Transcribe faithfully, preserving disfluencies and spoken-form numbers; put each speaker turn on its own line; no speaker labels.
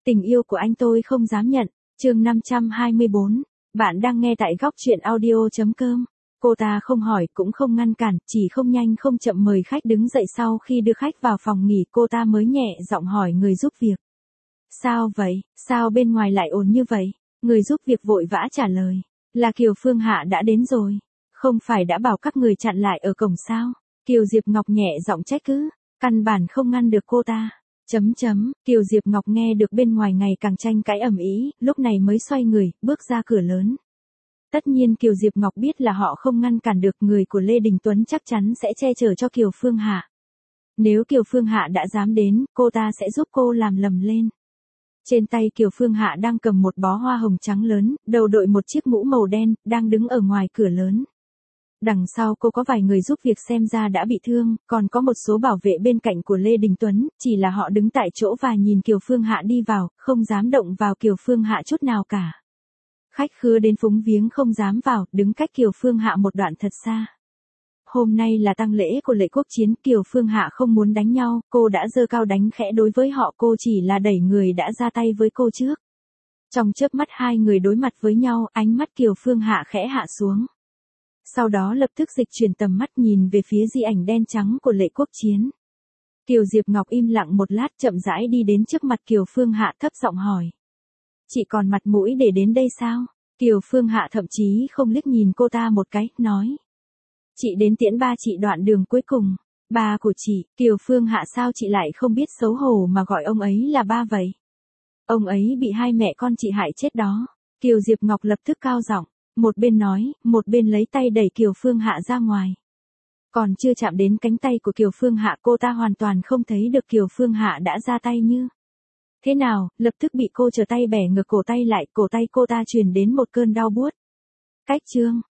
Tình yêu của anh tôi không dám nhận, chương năm trăm hai mươi bốn. Bạn đang nghe tại góc truyện audio.com. Cô ta không hỏi cũng không ngăn cản, chỉ không nhanh không chậm mời khách đứng dậy. Sau khi đưa khách vào phòng nghỉ, cô ta mới nhẹ giọng hỏi người giúp việc. Sao vậy, sao bên ngoài lại ồn như vậy? Người giúp việc vội vã trả lời. Là Kiều Phương Hạ đã đến rồi. Không phải đã bảo các người chặn lại ở cổng sao? Kiều Diệp Ngọc nhẹ giọng trách cứ. Căn bản không ngăn được cô ta. Chấm chấm, Kiều Diệp Ngọc nghe được bên ngoài ngày càng tranh cãi ầm ĩ, lúc này mới xoay người, bước ra cửa lớn. Tất nhiên Kiều Diệp Ngọc biết là họ không ngăn cản được, người của Lê Đình Tuấn chắc chắn sẽ che chở cho Kiều Phương Hạ. Nếu Kiều Phương Hạ đã dám đến, cô ta sẽ giúp cô làm lầm lên. Trên tay Kiều Phương Hạ đang cầm một bó hoa hồng trắng lớn, đầu đội một chiếc mũ màu đen, đang đứng ở ngoài cửa lớn. Đằng sau cô có vài người giúp việc xem ra đã bị thương, còn có một số bảo vệ bên cạnh của Lê Đình Tuấn, chỉ là họ đứng tại chỗ và nhìn Kiều Phương Hạ đi vào, không dám động vào Kiều Phương Hạ chút nào cả. Khách khứa đến phúng viếng không dám vào, đứng cách Kiều Phương Hạ một đoạn thật xa. Hôm nay là tang lễ của Lệ Quốc Chiến, Kiều Phương Hạ không muốn đánh nhau, cô đã giơ cao đánh khẽ đối với họ, cô chỉ là đẩy người đã ra tay với cô trước. Trong chớp mắt hai người đối mặt với nhau, ánh mắt Kiều Phương Hạ khẽ hạ xuống. Sau đó lập tức dịch chuyển tầm mắt nhìn về phía di ảnh đen trắng của Lệ Quốc Chiến. Kiều Diệp Ngọc im lặng một lát, chậm rãi đi đến trước mặt Kiều Phương Hạ, thấp giọng hỏi. Chị còn mặt mũi để đến đây sao? Kiều Phương Hạ thậm chí không liếc nhìn cô ta một cái, nói. Chị đến tiễn ba chị đoạn đường cuối cùng. Ba của chị, Kiều Phương Hạ, sao chị lại không biết xấu hổ mà gọi ông ấy là ba vậy? Ông ấy bị hai mẹ con chị hại chết đó. Kiều Diệp Ngọc lập tức cao giọng. Một bên nói, một bên lấy tay đẩy Kiều Phương Hạ ra ngoài. Còn chưa chạm đến cánh tay của Kiều Phương Hạ, cô ta hoàn toàn không thấy được Kiều Phương Hạ đã ra tay như thế nào, lập tức bị cô trở tay bẻ ngược cổ tay lại, cổ tay cô ta truyền đến một cơn đau buốt. Cách chương,